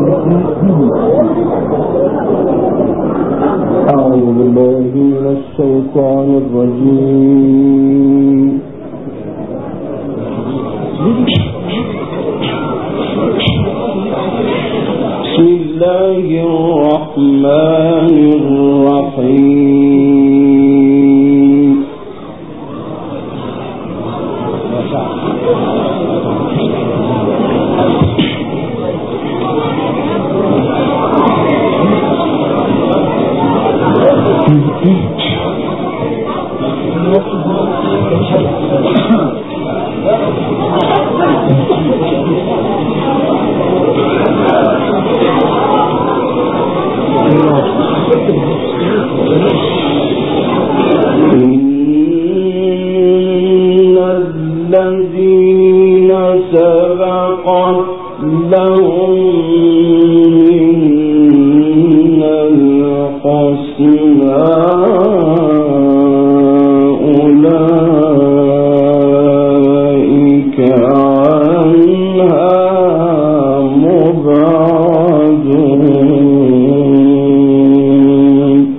أعوذ بالله من الشيطان الرجيم. بسم الله الرحمن الرحيم. الذين سبقت لهم منا الحسنى أولئك عنها مبعدون.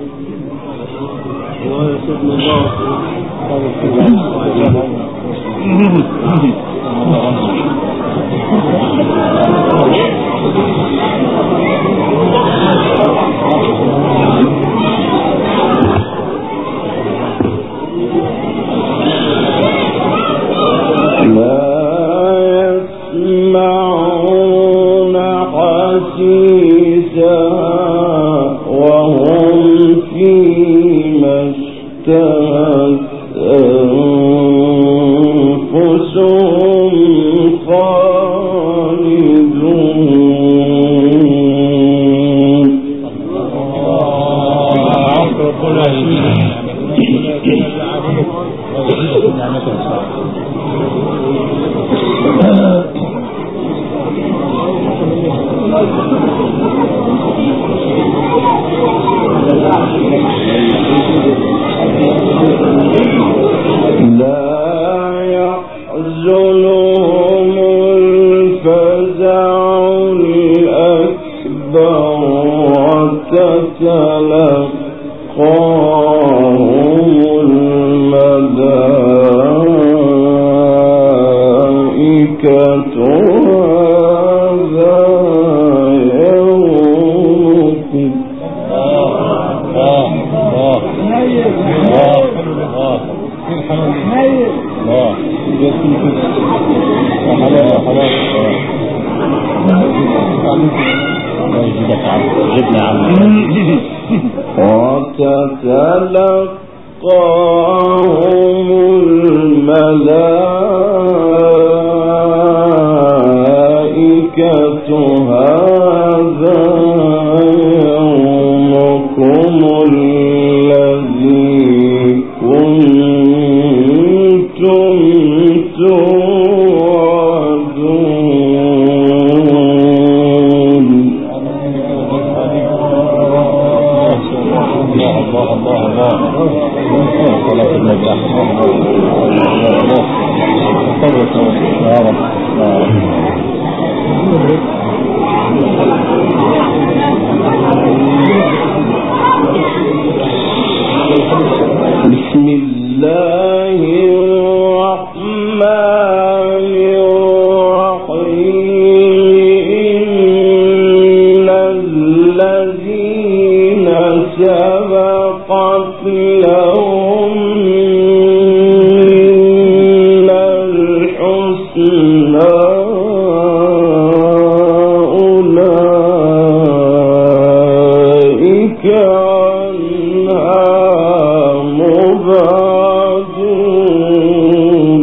وتتلقاهم الملائكة هذا يومكم الذي كنتم توعدون. بسم الله الرحمن الرحيم. إن الذين سبقت لهم منا الحسنى أولئك عنها مبعدون.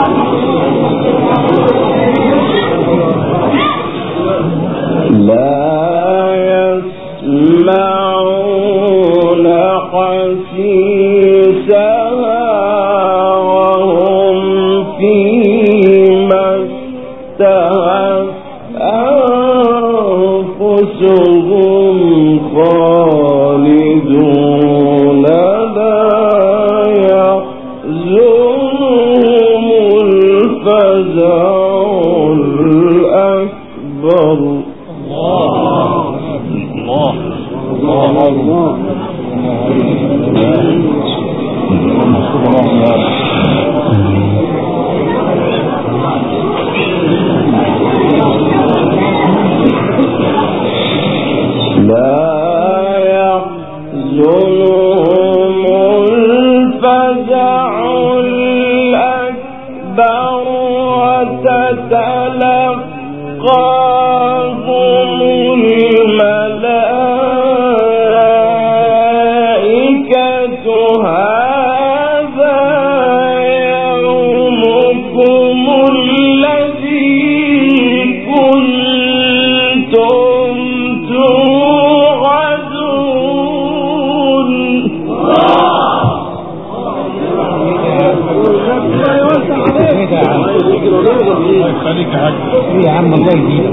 لا تهت أنفسهم خالدون لا يحزنهم الفزع الأكبر. يا عم الله يهديك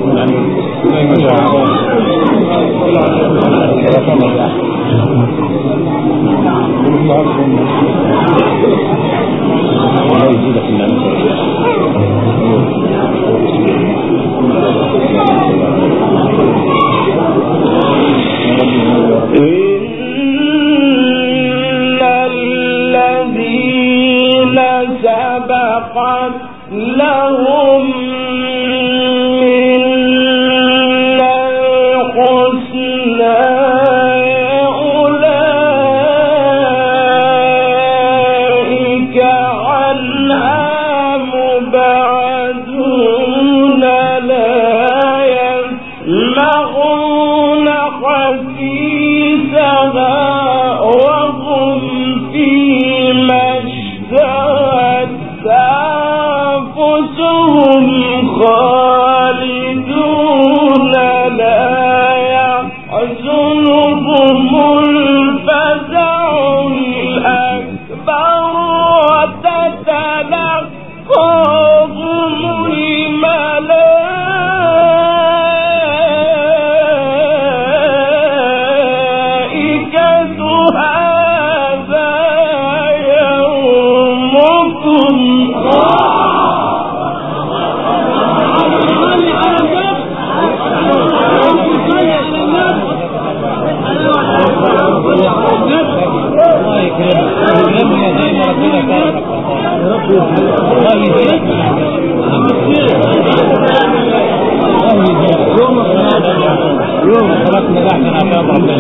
الذين سبقت لهم من الحسنى أولئك عنها مبعدون لا يسمعون حسيسها وهم فيما اشتهت أنفسهم خالدون لا يحزنهم الفزع الأكبر وتتلقاهم الملائكة هذا يومكم. يوم خلقنا نحن عشان ربنا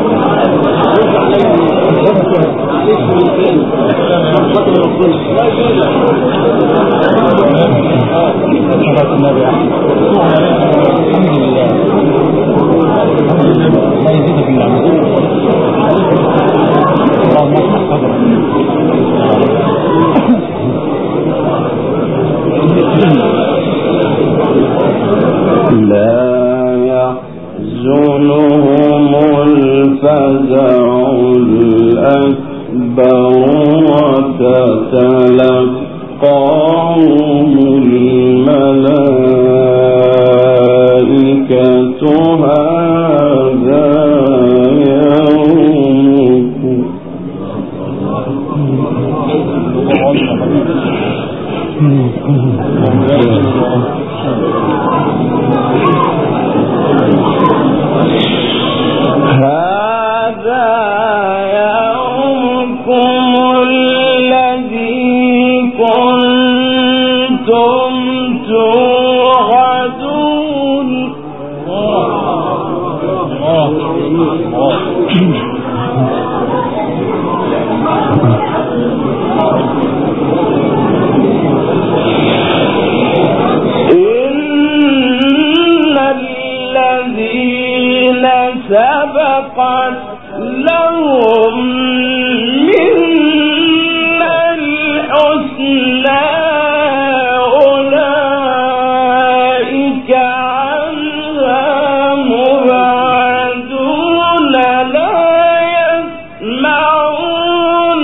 لا يحزنهم الفزع الأكبر وتتلقاهم الملائكة هذا يومكم. هذا يومكم الذي كنتم توعدون. إن الذين سبقت لهم من الحسنى أولئك عنها مبعدون لا يسمعون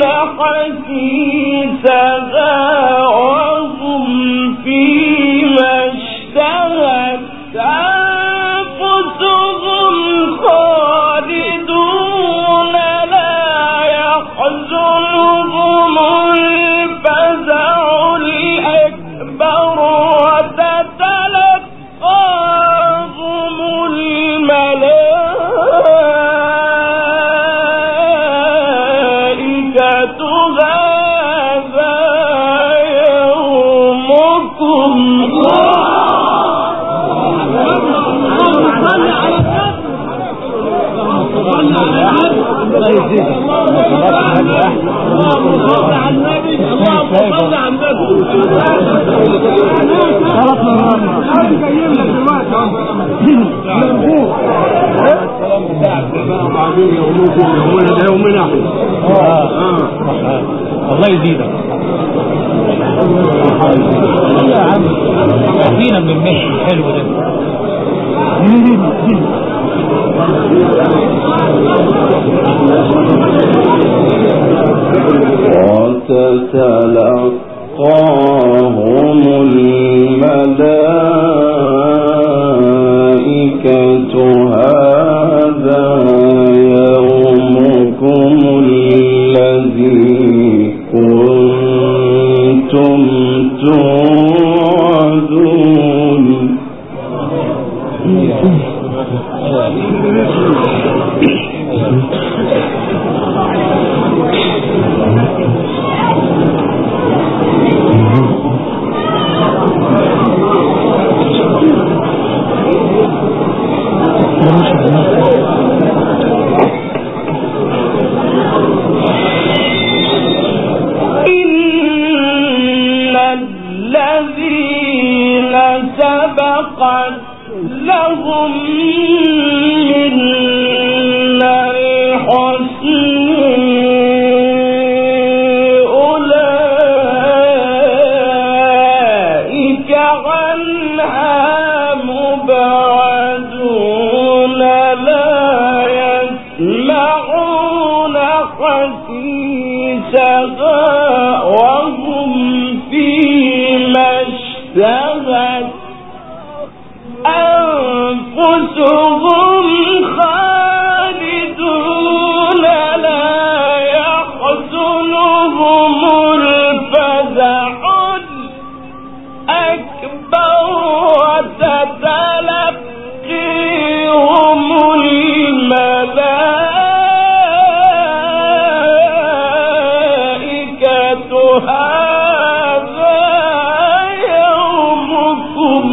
حسيسها وهم فيما جايين لك دلوقتي السلام بتاعك بعدين يومنا ده يومنا الله يزيدك يا عم اهدينا من المشي الحلو ده. وتتلقاهم الملائكة هذا يومكم الذي كنتم توعدون. سبقت لهم منا الحسن أولئك عنها مبعدون لا يسمعون حسيسها وهم فيما اشتهت أنفسهم خالدون لا يحزنهم الفزع الأكبر وتتلقيهم الملائكة هذا يومكم.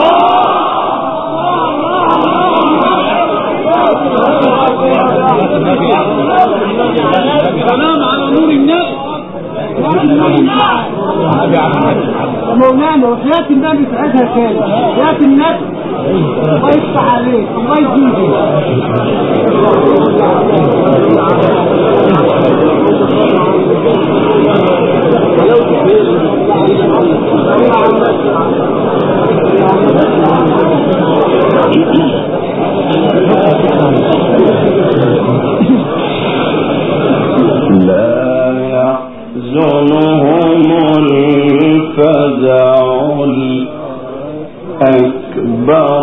سلام على نور النبي مولانا وحياة النبي سعدها كان حياة النبي الله يفتح عليك الله يزيدك. لا يحزنهم الفزع الأكبر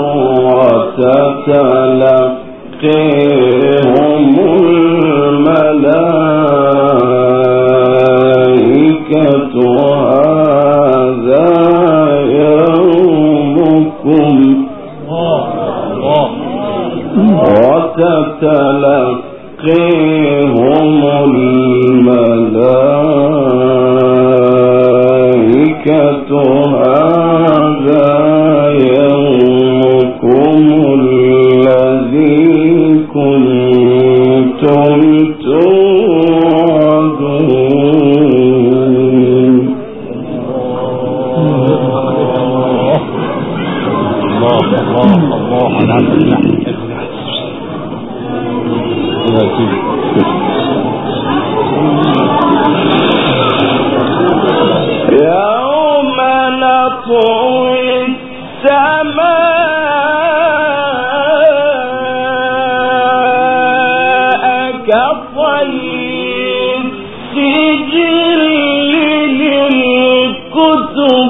وتتلقيهم الملائكة هذا يومكم وتتلقيهم الملائكة هذا يومكم الذي كنتم توعدون. الله يوم نطوي السماء كطي السجل للكتب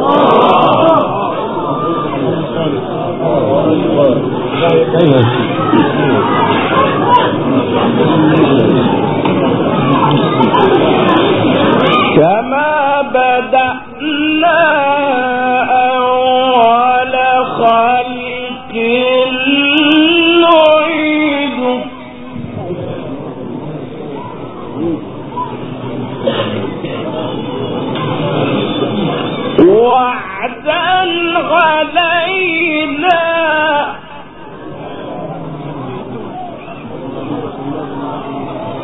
كما بدأنا أول خلق نعيد وعدا علينا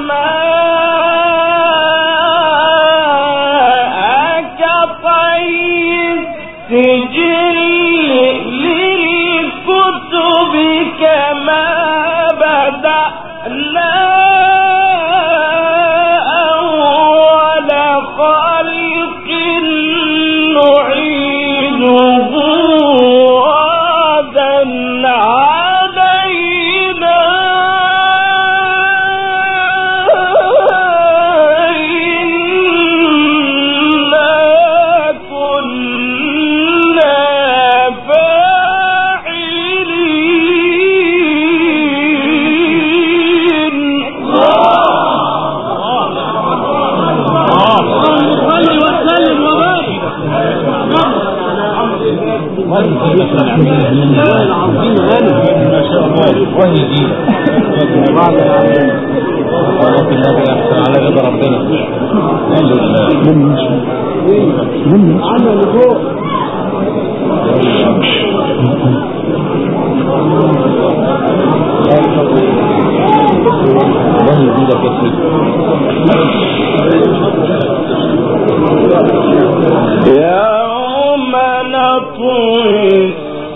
يوم نطوي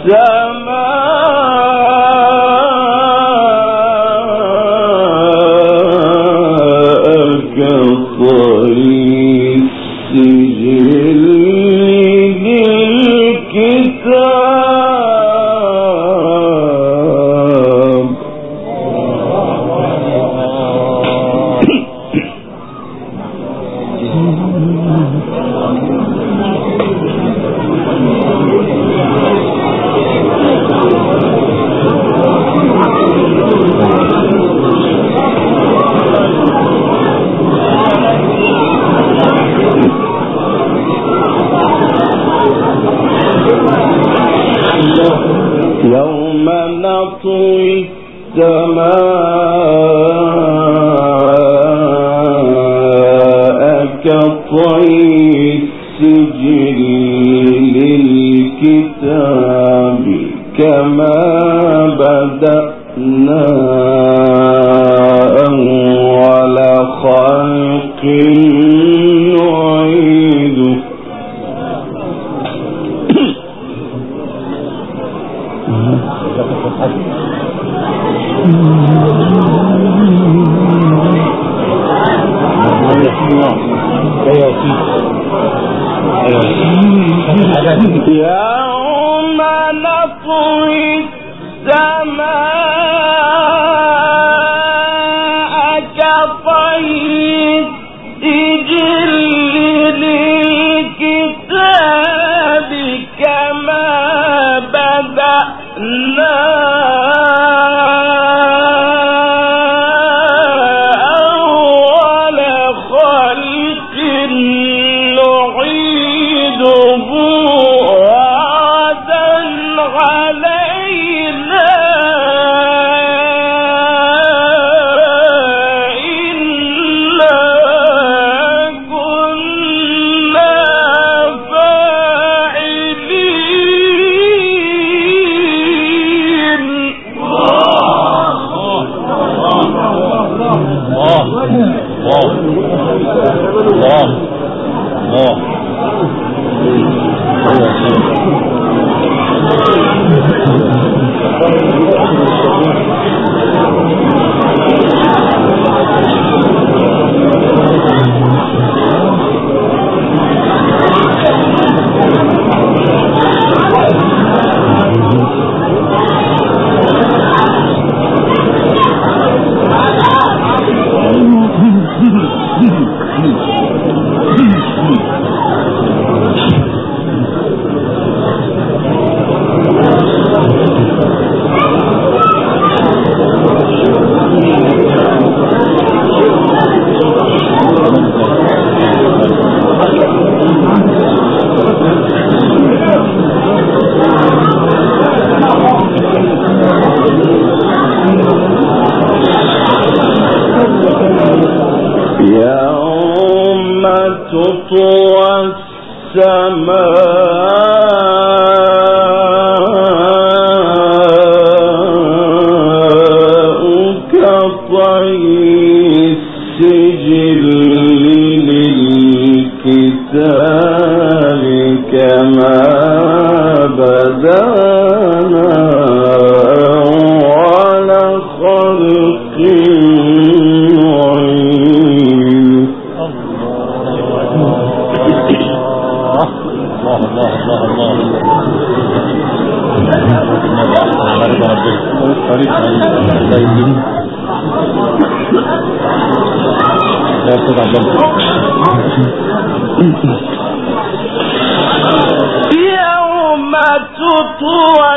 السماء كطي السجل للكتاب يوم نطوي السماء كطي السجل للكتاب كما بدأنا أول خلق نعيده يوم نطوي السماء كطي السجل للكتاب كما بدأنا أول خلق نعيده وعدا علينا إنا كنا يوم تطوى السماء كطي السجل للكتاب كما بدانا على خلق يوم تطوى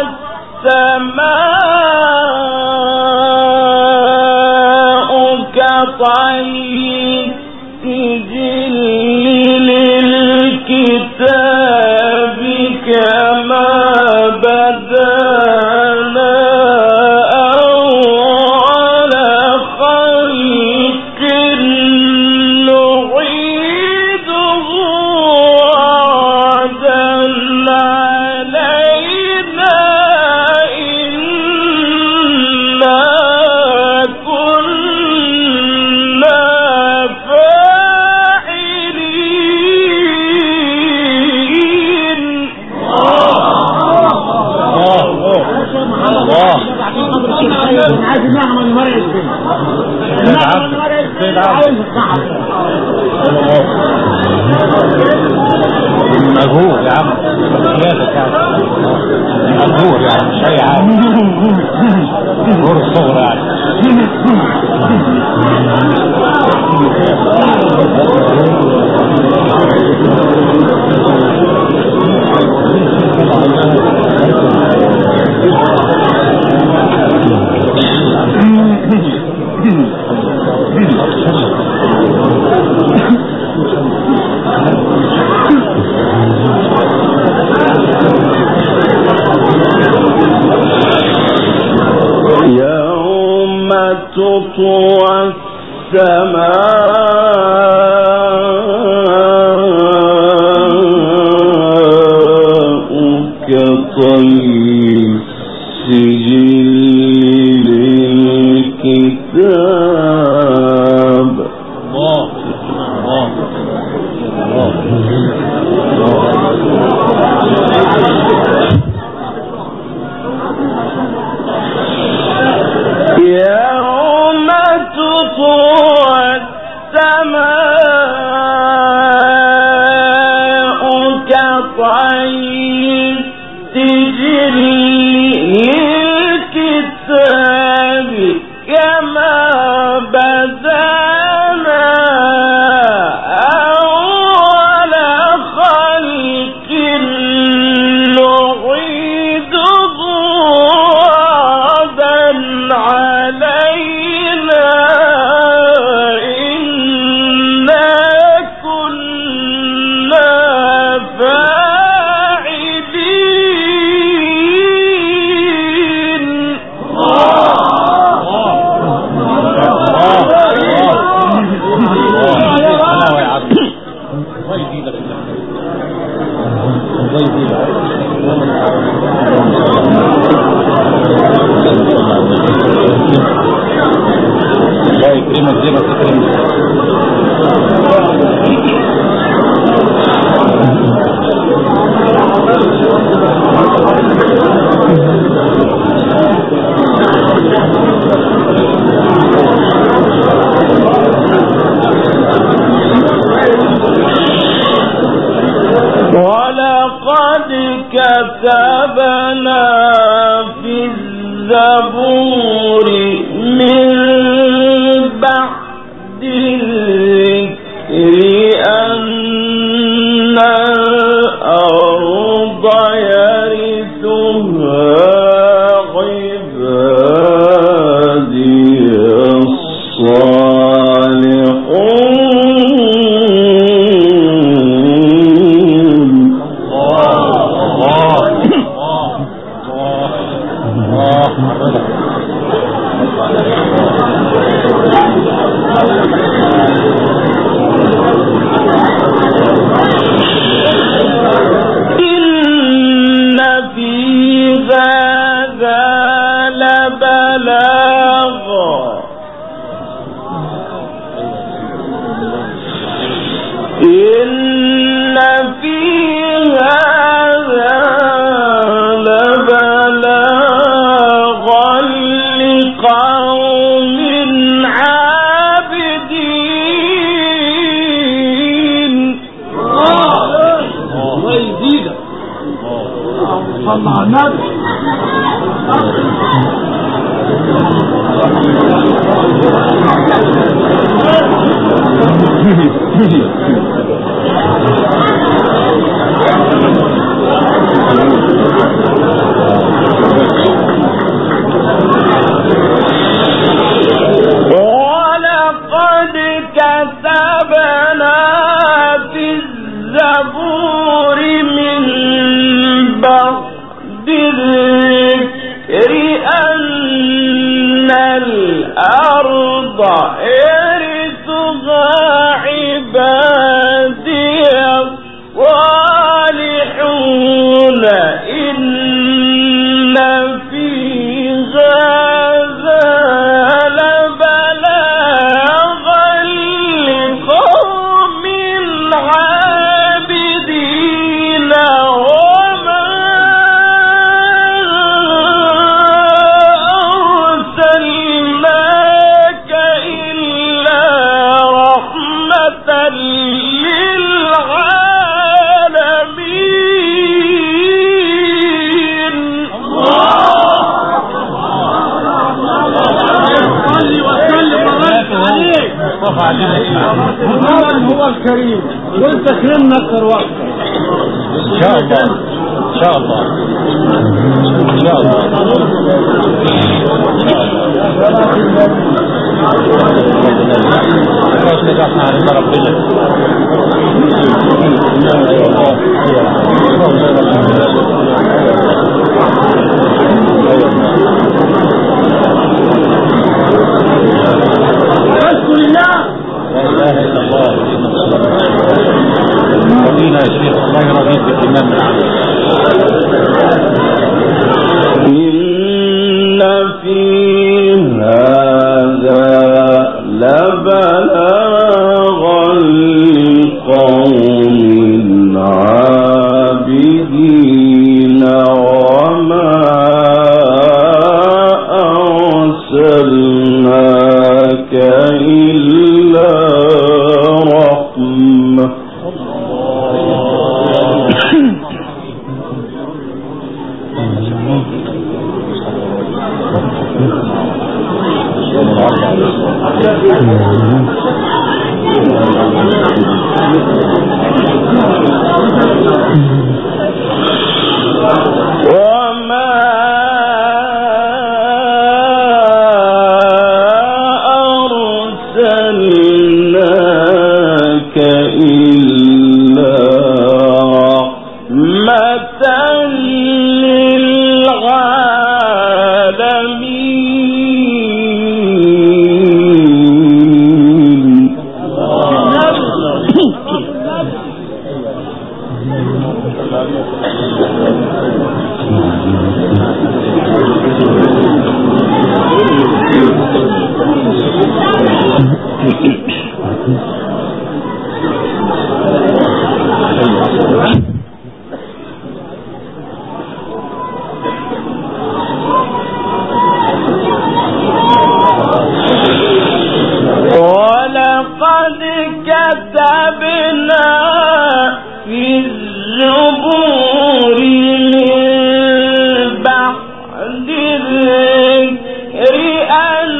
السماء كطي السجل للكتاب كما بدانا أول خلق نعيده وعدا علينا إنا كنا فاعلين. عايز نعمل ورق السن نعمل ورق السن عايز الصحف مجهور يا عم سياسة مجهور يعني مش أي حاجة مجهور الصغر يعني يوم تطوى السماء كطي السجل للكتاب. الله يوم تطوى السماء كطي السجل للكتاب كما بدانا أول خلق نعيده وعدا علينا إنا كنا فاعلين. الله يكرمك زي ما تكرمك. ولقد كتبنا في الزبور من بعد الذكر أن الأرض يرثها عبادي الصالحون. إن في هذا لبلاغا لقوم عابدين. الله يزيدك. صلى على النبي. ولقد كتبنا في الزبور من بعد الذكر أن الأرض يرثها عبادي الصالحون. إن في هذا لبلاغا لقوم عابدين. وما أرسلناك إلا رحمة للعالمين. صلي وسلم وبارك عليك. محمد هو الكريم وانت كرمنا اكثر واكثر. إن شاء الله إن شاء الله إن شاء الله. خلاص نجحنا على ربنا. أشكر الله. لا إله إلا الله. رضينا يا شيخ، الله يرضيك بالإمام العام. إن في هذا لبلاغا لقوم عابدين. وما أرسلناك إلا رحمة. وما أرسلناك إلا رحمة للعالمين. ولقد كتبنا في الزبور من بعد الذكر أن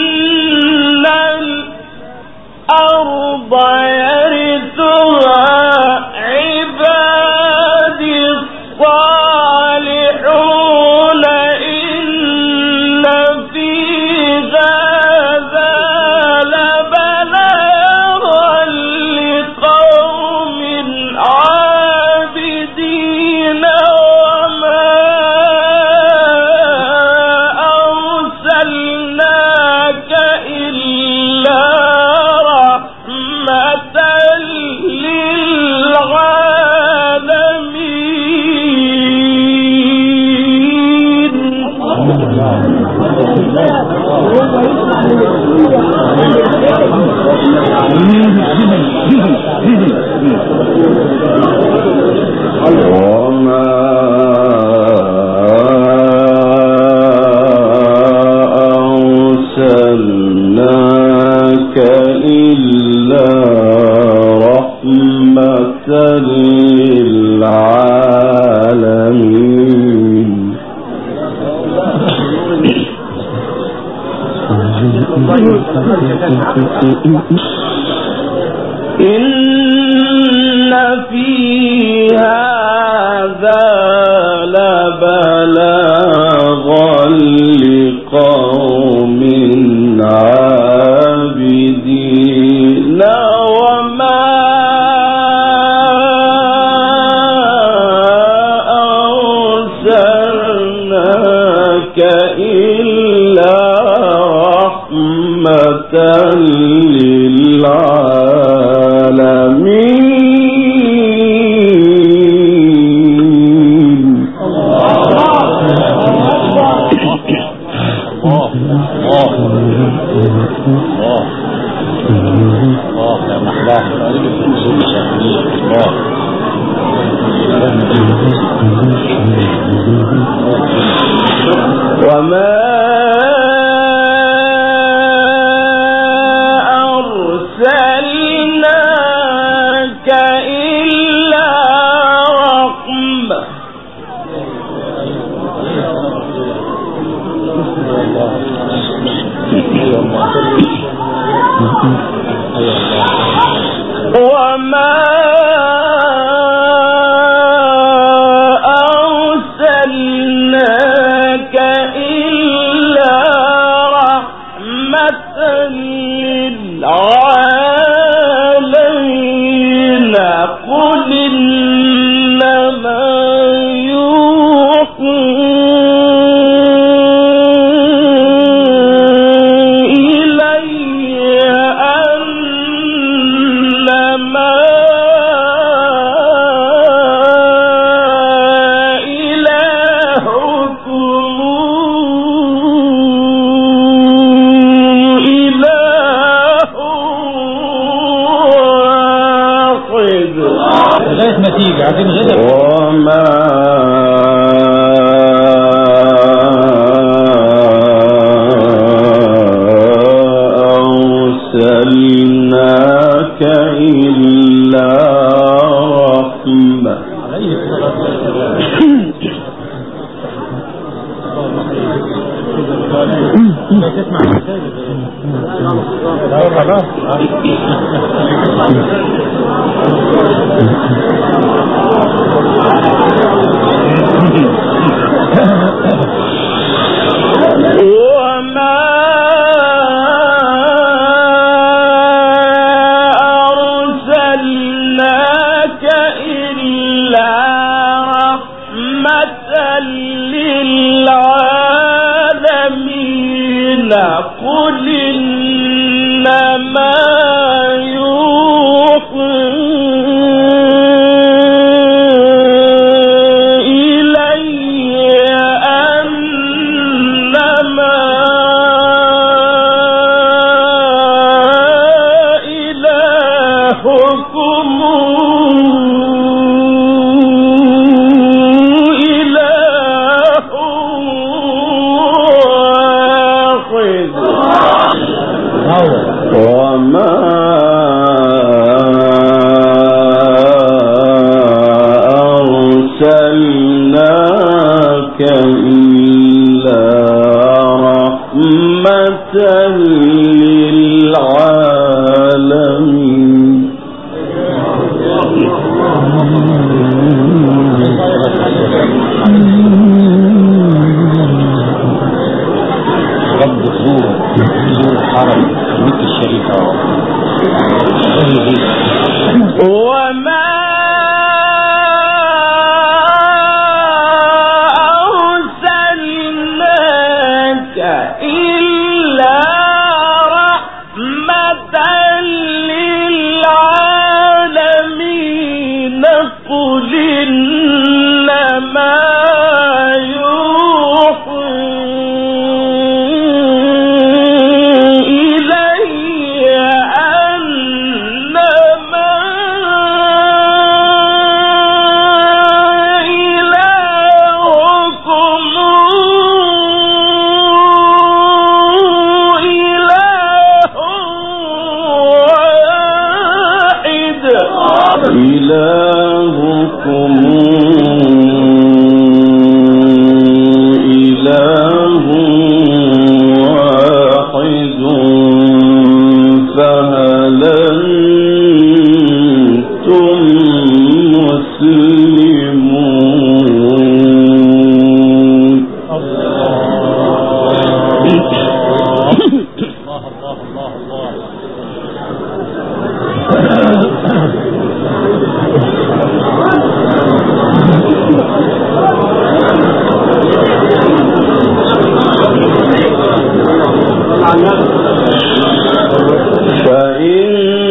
الأرض يرثها عبادي الصالحون. إن في هذا لبلاغا لقوم عابدين. وما أرسلناك إلا رحمة للعالمين. إلا رحمة للعالمين. إن في هذا لبلاغا لقوم عابدين وما أرسلناك إلا رحمة للعالمين. وما أرسلناك إلا رحمة وما أرسلناك إلا رحمة للعالمين. قل إنما يوحى إلي أنما نتيجة عايزين غدا. وما أرسلناك إلا رحمة. وما أرسلناك إلا رحمة للعالمين. قل إنما وما أرسلناك إلا رحمة للعالمين. رب زور الحرم مكة الشريفة. وما أرسلناك إلا رحمة للعالمين. قل إنما إلي أنما إلهكم إله واحد فهل أنتم مسلمون فإن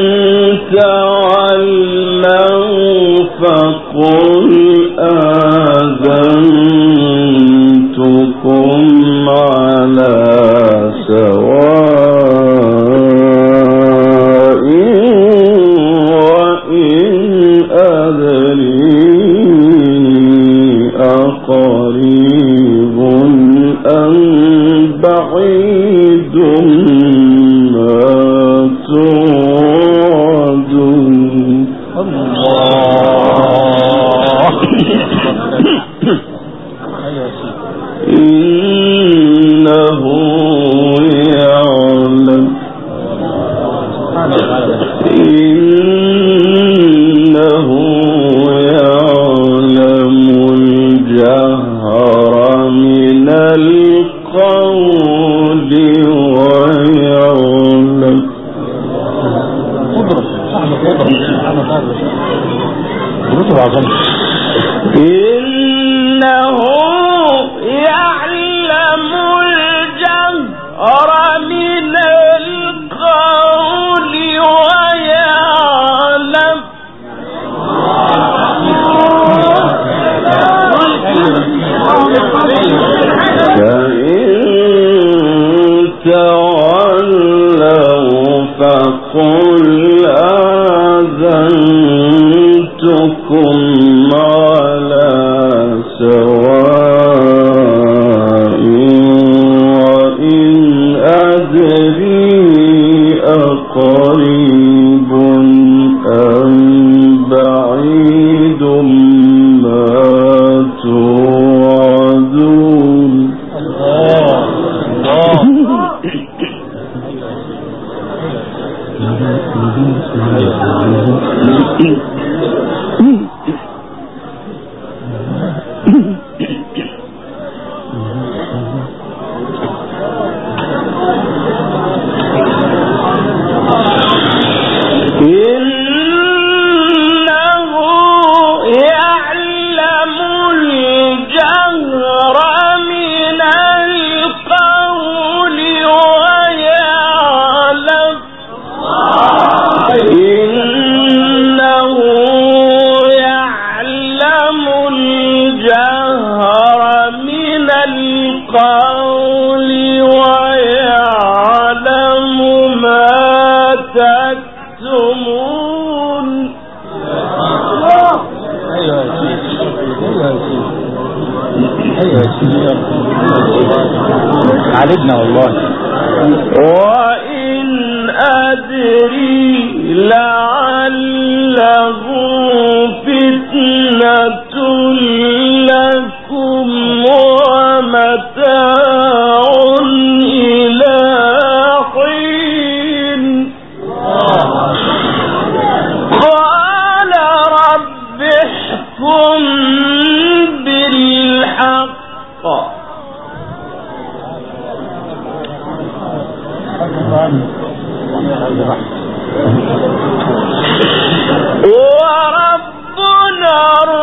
تولوا فقل آذنتكم على سواء وإن أدري أقريب أم بعيد ما توعدون إنه يعلم الجهر من القول ويعلم إنه يعلم الجهر من القول ويعلم فإن تولوا فقل آذنتكم على سواء وإن أدري أقريب أم بعيد ما توعدون عالجنا والله. وإن أدري لعله فتنة لكم ومتاع إلى حين قال رب احكم بالحق وربنا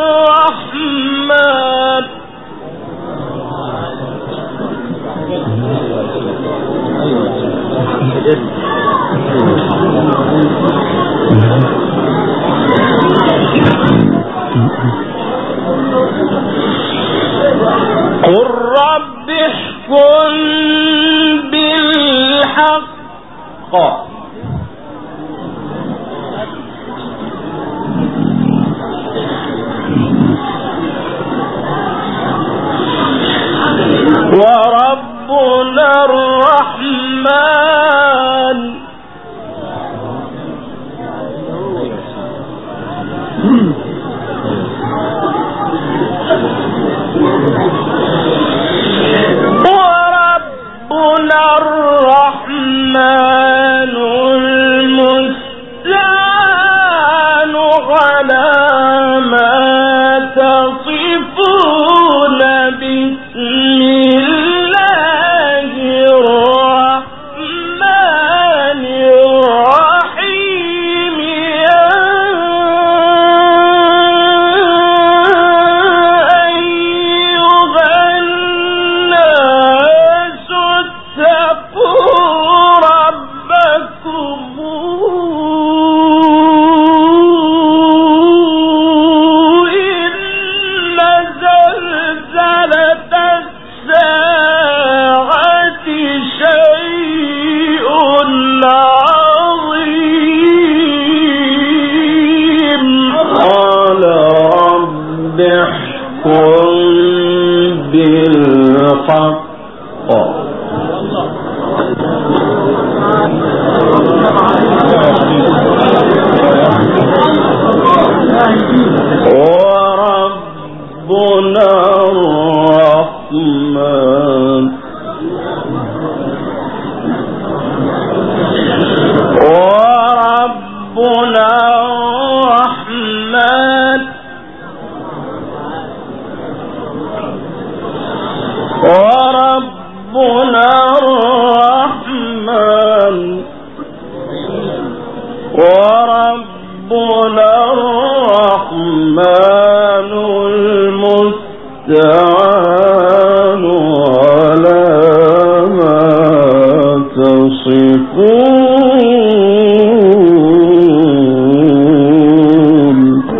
الرحمن قل رب احكم بالحق وربنا الرحمن ربنا الرحمن المستعان على ما تصفون.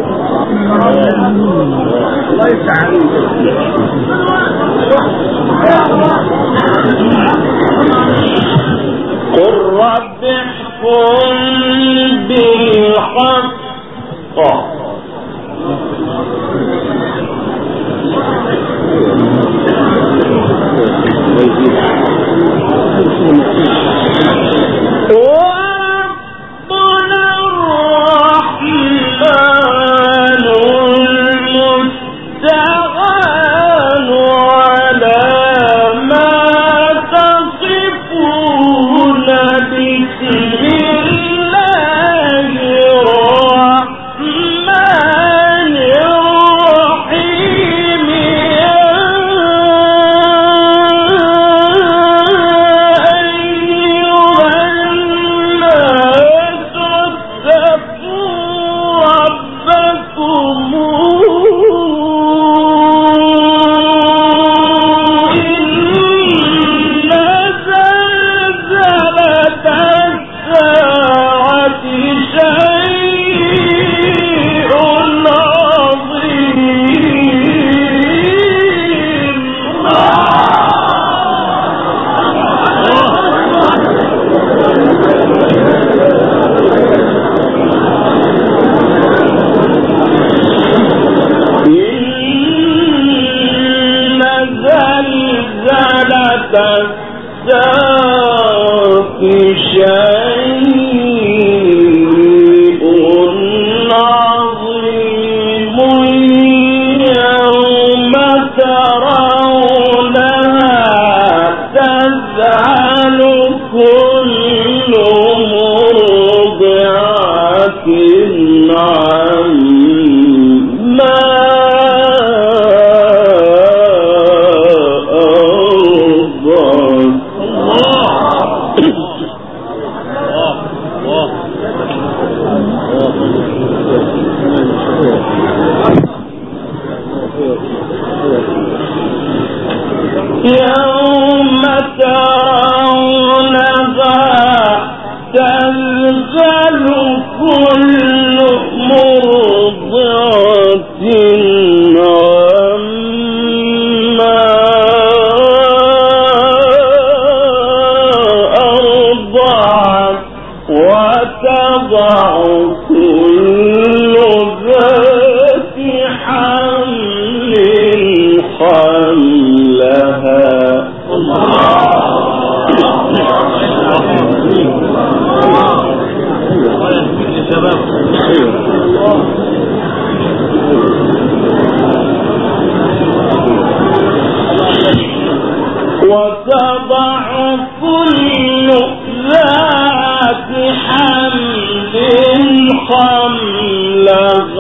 قل رب احكم بالحق وربنا الرحمن المستعان على ما تصفون. بسم الله الرحمن الرحيم. يوم ترونها تذهل كل مرضعة عما أرضعت وتضع كل ذات حمل حملها. وتضع كل ذات حمل حملها